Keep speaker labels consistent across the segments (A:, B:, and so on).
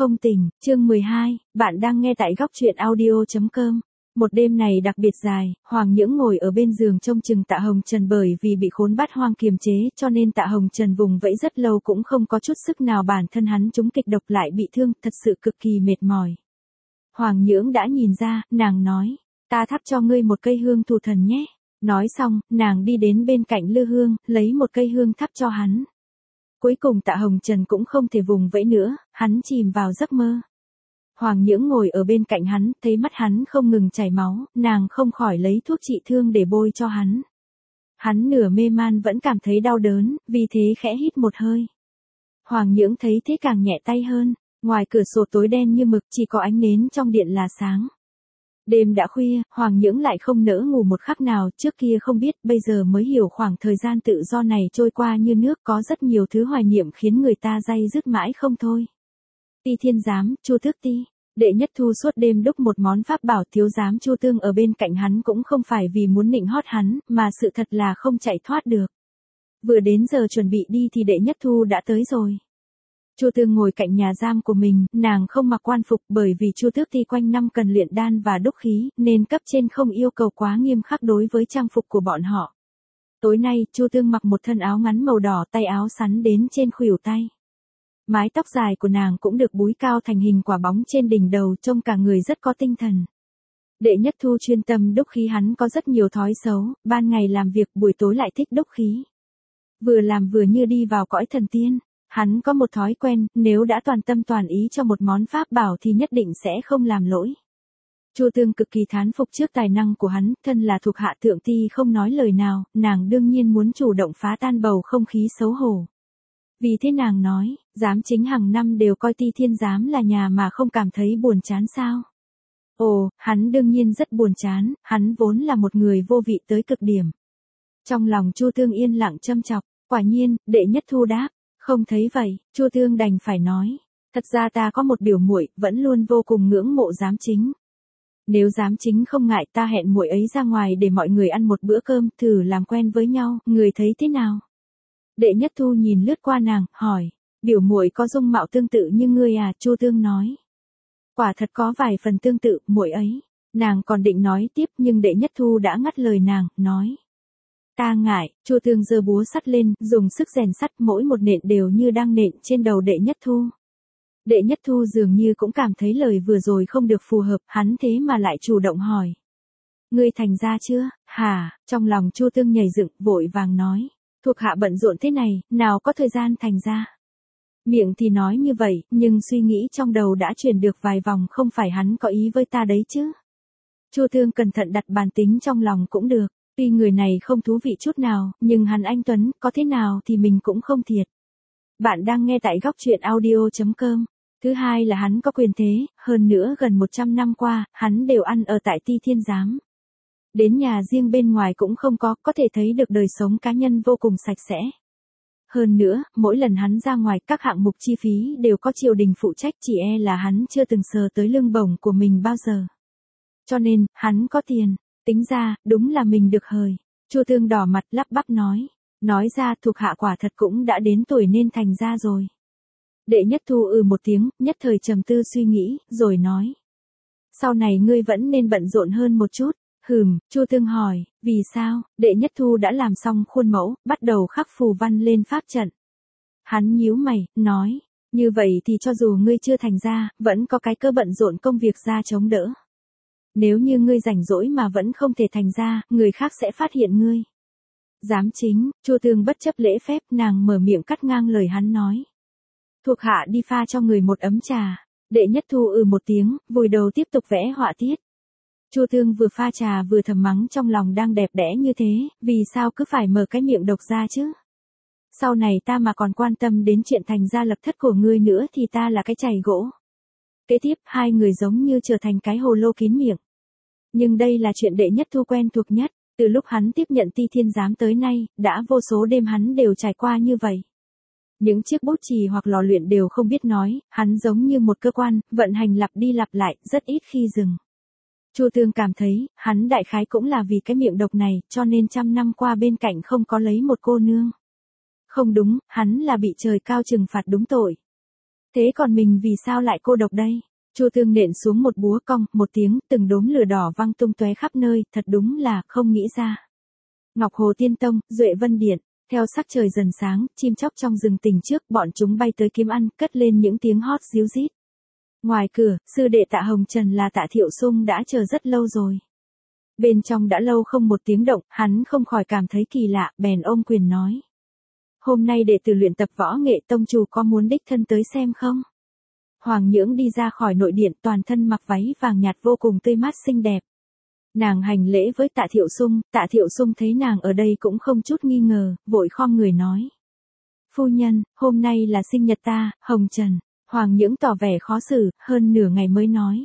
A: Không tỉnh, chương 12, bạn đang nghe tại góc truyện audio.com. Một đêm này đặc biệt dài, Hoàng Nhưỡng ngồi ở bên giường trông chừng Tạ Hồng Trần bởi vì bị khốn bát hoang kiềm chế cho nên Tạ Hồng Trần vùng vẫy rất lâu cũng không có chút sức nào, bản thân hắn trúng kịch độc lại bị thương, thật sự cực kỳ mệt mỏi. Hoàng Nhưỡng đã nhìn ra, nàng nói, ta thắp cho ngươi một cây hương thù thần nhé. Nói xong, nàng đi đến bên cạnh lư hương, lấy một cây hương thắp cho hắn. Cuối cùng Tạ Hồng Trần cũng không thể vùng vẫy nữa, hắn chìm vào giấc mơ. Hoàng Nhưỡng ngồi ở bên cạnh hắn, thấy mắt hắn không ngừng chảy máu, nàng không khỏi lấy thuốc trị thương để bôi cho hắn. Hắn nửa mê man vẫn cảm thấy đau đớn, vì thế khẽ hít một hơi. Hoàng Nhưỡng thấy thế càng nhẹ tay hơn, ngoài cửa sổ tối đen như mực, chỉ có ánh nến trong điện là sáng. Đêm đã khuya, Hoàng Nhưỡng lại không nỡ ngủ một khắc nào, trước kia không biết, bây giờ mới hiểu khoảng thời gian tự do này trôi qua như nước, có rất nhiều thứ hoài niệm khiến người ta day dứt mãi không thôi. Ti Thiên Giám, Chu Tước Ti, Đệ Nhất Thu suốt đêm đúc một món pháp bảo, thiếu giám Chu Tương ở bên cạnh hắn cũng không phải vì muốn nịnh hót hắn, mà sự thật là không chạy thoát được. Vừa đến giờ chuẩn bị đi thì Đệ Nhất Thu đã tới rồi. Chu Tương ngồi cạnh nhà giam của mình, nàng không mặc quan phục bởi vì Chu Tước Ti quanh năm cần luyện đan và đúc khí, nên cấp trên không yêu cầu quá nghiêm khắc đối với trang phục của bọn họ. Tối nay, Chu Tương mặc một thân áo ngắn màu đỏ, tay áo sắn đến trên khuỷu tay. Mái tóc dài của nàng cũng được búi cao thành hình quả bóng trên đỉnh đầu, trông cả người rất có tinh thần. Đệ Nhất Thu chuyên tâm đúc khí, hắn có rất nhiều thói xấu, ban ngày làm việc, buổi tối lại thích đúc khí. Vừa làm vừa như đi vào cõi thần tiên. Hắn có một thói quen, nếu đã toàn tâm toàn ý cho một món pháp bảo thì nhất định sẽ không làm lỗi. Chu Tương cực kỳ thán phục trước tài năng của hắn, thân là thuộc hạ thượng ti không nói lời nào, nàng đương nhiên muốn chủ động phá tan bầu không khí xấu hổ. Vì thế nàng nói, giám chính hàng năm đều coi Ti Thiên Giám là nhà mà không cảm thấy buồn chán sao? Ồ, hắn đương nhiên rất buồn chán, hắn vốn là một người vô vị tới cực điểm. Trong lòng Chu Tương yên lặng châm chọc, quả nhiên, Đệ Nhất Thu đáp. Không thấy vậy, Chu Tương đành phải nói, thật ra ta có một biểu muội, vẫn luôn vô cùng ngưỡng mộ giám chính. Nếu giám chính không ngại, ta hẹn muội ấy ra ngoài để mọi người ăn một bữa cơm, thử làm quen với nhau, người thấy thế nào? Đệ Nhất Thu nhìn lướt qua nàng, hỏi, biểu muội có dung mạo tương tự như ngươi à? Chu Tương nói, quả thật có vài phần tương tự, muội ấy. Nàng còn định nói tiếp nhưng Đệ Nhất Thu đã ngắt lời nàng, nói. Ta ngại. Chu Tương giơ búa sắt lên, dùng sức rèn sắt, mỗi một nện đều như đang nện trên đầu Đệ Nhất Thu. Đệ Nhất Thu dường như cũng cảm thấy lời vừa rồi không được phù hợp, hắn thế mà lại chủ động hỏi. Ngươi thành ra chưa? Hả? Trong lòng Chu Tương nhảy dựng, vội vàng nói. Thuộc hạ bận rộn thế này, nào có thời gian thành ra. Miệng thì nói như vậy, nhưng suy nghĩ trong đầu đã chuyển được vài vòng, không phải hắn có ý với ta đấy chứ. Chu Tương cẩn thận đặt bàn tính trong lòng cũng được. Tuy người này không thú vị chút nào, nhưng hắn anh tuấn, có thế nào thì mình cũng không thiệt. Bạn đang nghe tại góc truyện audio.com. Thứ hai là hắn có quyền thế, hơn nữa gần 100 năm qua, hắn đều ăn ở tại Ti Thiên Giám. Đến nhà riêng bên ngoài cũng không có thể thấy được đời sống cá nhân vô cùng sạch sẽ. Hơn nữa, mỗi lần hắn ra ngoài, các hạng mục chi phí đều có triều đình phụ trách, chỉ e là hắn chưa từng sờ tới lương bổng của mình bao giờ. Cho nên, hắn có tiền. Tính ra, đúng là mình được hời. Chu Tương đỏ mặt lắp bắp nói ra thuộc hạ quả thật cũng đã đến tuổi nên thành ra rồi. Đệ Nhất Thu một tiếng, nhất thời trầm tư suy nghĩ, rồi nói. Sau này ngươi vẫn nên bận rộn hơn một chút. Chu Tương hỏi, vì sao? Đệ Nhất Thu đã làm xong khuôn mẫu, bắt đầu khắc phù văn lên pháp trận. Hắn nhíu mày, nói, như vậy thì cho dù ngươi chưa thành ra, vẫn có cái cơ bận rộn công việc ra chống đỡ. Nếu như ngươi rảnh rỗi mà vẫn không thể thành ra, người khác sẽ phát hiện ngươi. Giám chính, Chu Tương bất chấp lễ phép, nàng mở miệng cắt ngang lời hắn nói. Thuộc hạ đi pha cho người một ấm trà. Đệ Nhất Thu một tiếng, vùi đầu tiếp tục vẽ họa tiết. Chu Tương vừa pha trà vừa thầm mắng trong lòng đang đẹp đẽ như thế, vì sao cứ phải mở cái miệng độc ra chứ? Sau này ta mà còn quan tâm đến chuyện thành gia lập thất của ngươi nữa thì ta là cái chày gỗ. Kế tiếp, hai người giống như trở thành cái hồ lô kín miệng. Nhưng đây là chuyện Đệ Nhất Thu quen thuộc nhất, từ lúc hắn tiếp nhận Ti Thiên Giám tới nay, đã vô số đêm hắn đều trải qua như vậy. Những chiếc bút chì hoặc lò luyện đều không biết nói, hắn giống như một cơ quan, vận hành lặp đi lặp lại, rất ít khi dừng. Chu Tương cảm thấy, hắn đại khái cũng là vì cái miệng độc này, cho nên trăm năm qua bên cạnh không có lấy một cô nương. Không đúng, hắn là bị trời cao trừng phạt đúng tội. Thế còn mình vì sao lại cô độc đây? Chu Tương nện xuống một búa cong, một tiếng, từng đốm lửa đỏ văng tung tóe khắp nơi, thật đúng là không nghĩ ra. Ngọc Hồ Tiên Tông, Duệ Vân Điện, theo sắc trời dần sáng, chim chóc trong rừng tỉnh trước, bọn chúng bay tới kiếm ăn, cất lên những tiếng hót ríu rít. Ngoài cửa, sư đệ Tạ Hồng Trần là Tạ Thiệu Sung đã chờ rất lâu rồi. Bên trong đã lâu không một tiếng động, hắn không khỏi cảm thấy kỳ lạ, bèn ôm quyền nói. Hôm nay đệ tử luyện tập võ nghệ, tông chủ có muốn đích thân tới xem không? Hoàng Nhưỡng đi ra khỏi nội điện, toàn thân mặc váy vàng nhạt vô cùng tươi mát xinh đẹp. Nàng hành lễ với Tạ Thiệu Sung thấy nàng ở đây cũng không chút nghi ngờ, vội khom người nói. Phu nhân, hôm nay là sinh nhật ta, Hồng Trần. Hoàng Nhưỡng tỏ vẻ khó xử, hơn nửa ngày mới nói.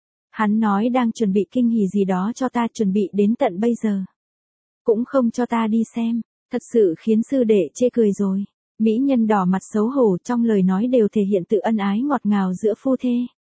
A: Hắn nói đang chuẩn bị kinh hỉ gì đó cho ta, chuẩn bị đến tận bây giờ. Cũng không cho ta đi xem, thật sự khiến sư đệ chê cười rồi. Mỹ nhân đỏ mặt xấu hổ, trong lời nói đều thể hiện tự ân ái ngọt ngào giữa phu thê.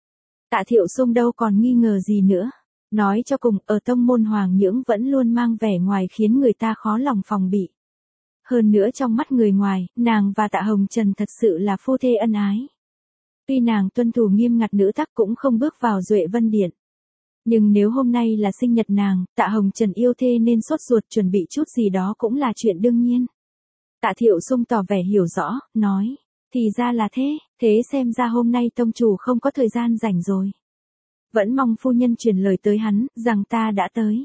A: Tạ Thiệu Sung đâu còn nghi ngờ gì nữa. Nói cho cùng, ở tông môn Hoàng Nhưỡng vẫn luôn mang vẻ ngoài khiến người ta khó lòng phòng bị. Hơn nữa trong mắt người ngoài, nàng và Tạ Hồng Trần thật sự là phu thê ân ái. Tuy nàng tuân thủ nghiêm ngặt nữ tắc cũng không bước vào Duệ Vân Điện. Nhưng nếu hôm nay là sinh nhật nàng, Tạ Hồng Trần yêu thê nên sốt ruột chuẩn bị chút gì đó cũng là chuyện đương nhiên. Tạ Thiệu Sung tỏ vẻ hiểu rõ, nói. Thì ra là thế xem ra hôm nay tông chủ không có thời gian rảnh rồi. Vẫn mong phu nhân truyền lời tới hắn, rằng ta đã tới.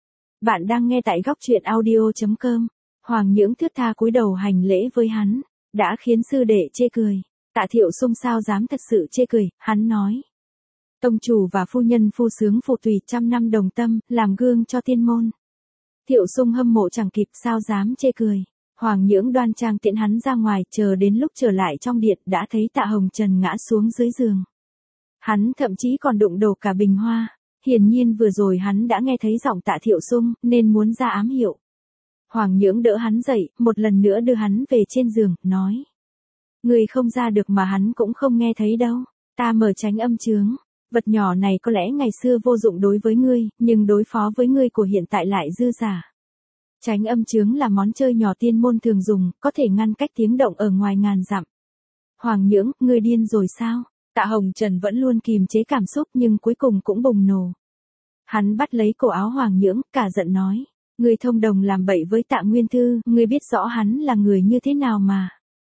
A: Bạn đang nghe tại góc truyện audio.com. Hoàng Nhưỡng thướt tha cúi đầu hành lễ với hắn, đã khiến sư đệ chê cười. Tạ Thiệu Sung sao dám thật sự chê cười, hắn nói. Tông chủ và phu nhân phu sướng phụ tùy, 100 năm đồng tâm, làm gương cho tiên môn. Thiệu Sung hâm mộ chẳng kịp, sao dám chê cười. Hoàng Nhưỡng đoan trang tiễn hắn ra ngoài, chờ đến lúc trở lại trong điện đã thấy Tạ Hồng Trần ngã xuống dưới giường. Hắn thậm chí còn đụng đổ cả bình hoa. Hiển nhiên vừa rồi hắn đã nghe thấy giọng Tạ Thiệu Sung, nên muốn ra ám hiệu. Hoàng Nhưỡng đỡ hắn dậy, một lần nữa đưa hắn về trên giường, nói. Người không ra được mà hắn cũng không nghe thấy đâu. Ta mở tránh âm chướng. Vật nhỏ này có lẽ ngày xưa vô dụng đối với ngươi, nhưng đối phó với ngươi của hiện tại lại dư giả. Tránh âm chướng là món chơi nhỏ tiên môn thường dùng, có thể ngăn cách tiếng động ở ngoài ngàn dặm. Hoàng Nhưỡng, ngươi điên rồi sao? Tạ Hồng Trần vẫn luôn kìm chế cảm xúc nhưng cuối cùng cũng bùng nổ. Hắn bắt lấy cổ áo Hoàng Nhưỡng, cả giận nói. Ngươi thông đồng làm bậy với Tạ Nguyên Thư, ngươi biết rõ hắn là người như thế nào mà.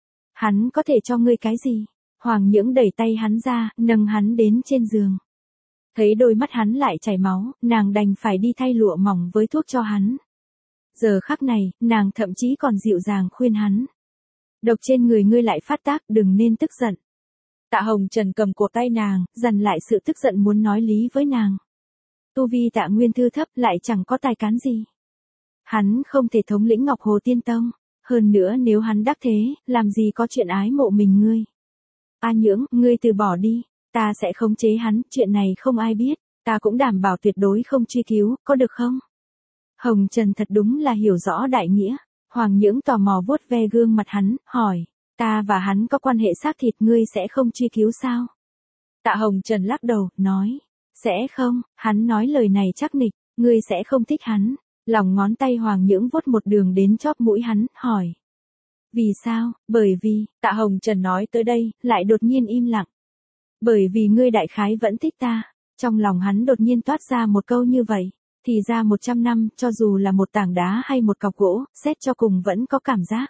A: Hắn có thể cho ngươi cái gì? Hoàng Nhưỡng đẩy tay hắn ra, nâng hắn đến trên giường. Thấy đôi mắt hắn lại chảy máu, nàng đành phải đi thay lụa mỏng với thuốc cho hắn. Giờ khắc này, nàng thậm chí còn dịu dàng khuyên hắn. Độc trên người ngươi lại phát tác, đừng nên tức giận. Tạ Hồng Trần cầm cổ tay nàng, dằn lại sự tức giận muốn nói lý với nàng. Tu vi Tạ Nguyên Thư thấp lại chẳng có tài cán gì. Hắn không thể thống lĩnh Ngọc Hồ Tiên Tông. Hơn nữa nếu hắn đắc thế, làm gì có chuyện ái mộ mình ngươi. A Nhưỡng, ngươi từ bỏ đi. Ta sẽ khống chế hắn, chuyện này không ai biết. Ta cũng đảm bảo tuyệt đối không truy cứu, có được không? Hồng Trần thật đúng là hiểu rõ đại nghĩa. Hoàng Nhưỡng tò mò vuốt ve gương mặt hắn, hỏi. Ta và hắn có quan hệ xác thịt, ngươi sẽ không truy cứu sao? Tạ Hồng Trần lắc đầu, nói. Sẽ không, hắn nói lời này chắc nịch, ngươi sẽ không thích hắn. Lòng ngón tay Hoàng Nhưỡng vuốt một đường đến chóp mũi hắn, hỏi. Vì sao? Bởi vì, Tạ Hồng Trần nói tới đây, lại đột nhiên im lặng. Bởi vì ngươi đại khái vẫn thích ta. Trong lòng hắn đột nhiên toát ra một câu như vậy. Thì ra 100 năm, cho dù là một tảng đá hay một cọc gỗ, xét cho cùng vẫn có cảm giác.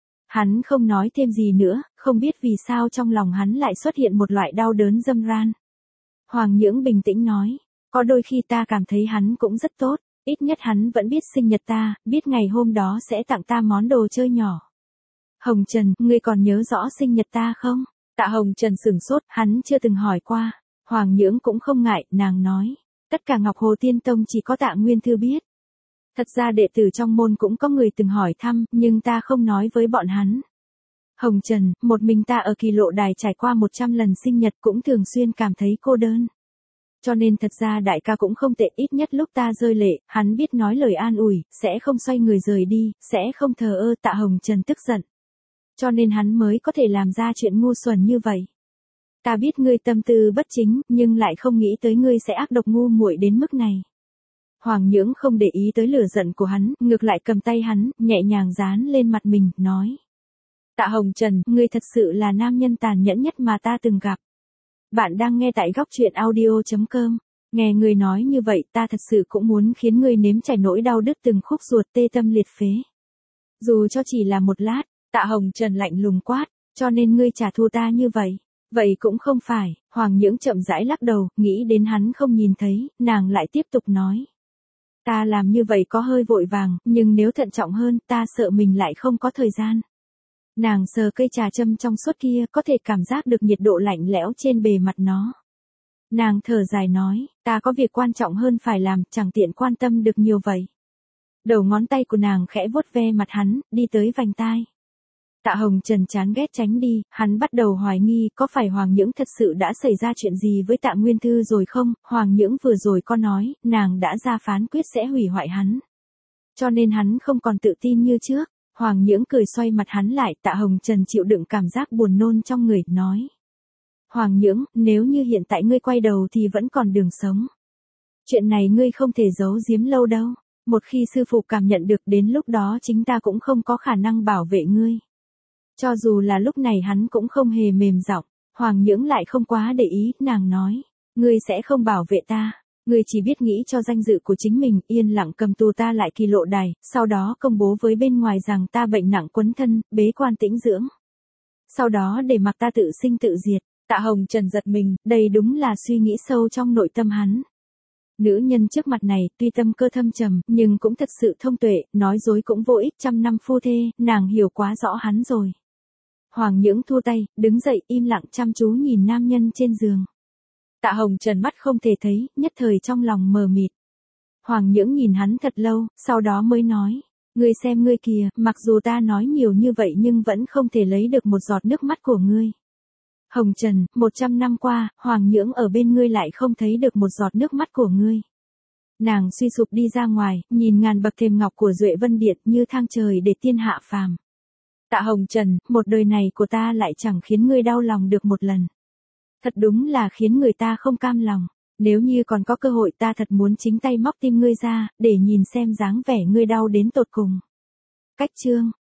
A: Hắn không nói thêm gì nữa, không biết vì sao trong lòng hắn lại xuất hiện một loại đau đớn râm ran. Hoàng Nhưỡng bình tĩnh nói, có đôi khi ta cảm thấy hắn cũng rất tốt, ít nhất hắn vẫn biết sinh nhật ta, biết ngày hôm đó sẽ tặng ta món đồ chơi nhỏ. Hồng Trần, ngươi còn nhớ rõ sinh nhật ta không? Tạ Hồng Trần sửng sốt, hắn chưa từng hỏi qua. Hoàng Nhưỡng cũng không ngại, nàng nói. Tất cả Ngọc Hồ Tiên Tông chỉ có Tạ Nguyên Thư biết. Thật ra đệ tử trong môn cũng có người từng hỏi thăm, nhưng ta không nói với bọn hắn. Hồng Trần, một mình ta ở Kỳ Lộ Đài trải qua 100 lần sinh nhật cũng thường xuyên cảm thấy cô đơn. Cho nên thật ra đại ca cũng không tệ, ít nhất lúc ta rơi lệ, hắn biết nói lời an ủi, sẽ không xoay người rời đi, sẽ không thờ ơ. Tạ Hồng Trần tức giận. Cho nên hắn mới có thể làm ra chuyện ngu xuẩn như vậy. Ta biết ngươi tâm tư bất chính, nhưng lại không nghĩ tới ngươi sẽ ác độc ngu muội đến mức này. Hoàng Nhưỡng không để ý tới lửa giận của hắn, ngược lại cầm tay hắn, nhẹ nhàng dán lên mặt mình, nói. Tạ Hồng Trần, ngươi thật sự là nam nhân tàn nhẫn nhất mà ta từng gặp. Bạn đang nghe tại góc truyện audio.com. Nghe ngươi nói như vậy ta thật sự cũng muốn khiến ngươi nếm trải nỗi đau đứt từng khúc ruột tê tâm liệt phế. Dù cho chỉ là một lát, Tạ Hồng Trần lạnh lùng quát, cho nên ngươi trả thù ta như vậy. Vậy cũng không phải, Hoàng Nhưỡng chậm rãi lắc đầu, nghĩ đến hắn không nhìn thấy, nàng lại tiếp tục nói. Ta làm như vậy có hơi vội vàng, nhưng nếu thận trọng hơn, ta sợ mình lại không có thời gian. Nàng sờ cây trà châm trong suốt kia, có thể cảm giác được nhiệt độ lạnh lẽo trên bề mặt nó. Nàng thở dài nói, ta có việc quan trọng hơn phải làm, chẳng tiện quan tâm được nhiều vậy. Đầu ngón tay của nàng khẽ vuốt ve mặt hắn, đi tới vành tai. Tạ Hồng Trần chán ghét tránh đi, hắn bắt đầu hoài nghi có phải Hoàng Nhưỡng thật sự đã xảy ra chuyện gì với Tạ Nguyên Thư rồi không. Hoàng Nhưỡng vừa rồi có nói, nàng đã ra phán quyết sẽ hủy hoại hắn. Cho nên hắn không còn tự tin như trước. Hoàng Nhưỡng cười xoay mặt hắn lại, Tạ Hồng Trần chịu đựng cảm giác buồn nôn trong người, nói. Hoàng Nhưỡng, nếu như hiện tại ngươi quay đầu thì vẫn còn đường sống. Chuyện này ngươi không thể giấu giếm lâu đâu. Một khi sư phụ cảm nhận được, đến lúc đó chính ta cũng không có khả năng bảo vệ ngươi. Cho dù là lúc này hắn cũng không hề mềm giọng. Hoàng Nhưỡng lại không quá để ý, nàng nói. Ngươi sẽ không bảo vệ ta. Ngươi chỉ biết nghĩ cho danh dự của chính mình, yên lặng cầm tù ta lại kỳ lộ đài, sau đó công bố với bên ngoài rằng ta bệnh nặng quấn thân, bế quan tĩnh dưỡng. Sau đó để mặc ta tự sinh tự diệt. Tạ Hồng Trần giật mình, đây đúng là suy nghĩ sâu trong nội tâm hắn. Nữ nhân trước mặt này, tuy tâm cơ thâm trầm, nhưng cũng thật sự thông tuệ, nói dối cũng vô ích, 100 năm phu thê, nàng hiểu quá rõ hắn rồi. Hoàng Nhưỡng thua tay, đứng dậy im lặng chăm chú nhìn nam nhân trên giường. Tạ Hồng Trần mắt không thể thấy, nhất thời trong lòng mờ mịt. Hoàng Nhưỡng nhìn hắn thật lâu, sau đó mới nói. Ngươi xem ngươi kìa, mặc dù ta nói nhiều như vậy nhưng vẫn không thể lấy được một giọt nước mắt của ngươi. Hồng Trần, 100 năm qua, Hoàng Nhưỡng ở bên ngươi lại không thấy được một giọt nước mắt của ngươi. Nàng suy sụp đi ra ngoài, nhìn ngàn bậc thềm ngọc của Duệ Vân Điện như thang trời để tiên hạ phàm. Tạ Hồng Trần, một đời này của ta lại chẳng khiến ngươi đau lòng được một lần. Thật đúng là khiến người ta không cam lòng. Nếu như còn có cơ hội ta thật muốn chính tay móc tim ngươi ra, để nhìn xem dáng vẻ ngươi đau đến tột cùng. Cách chương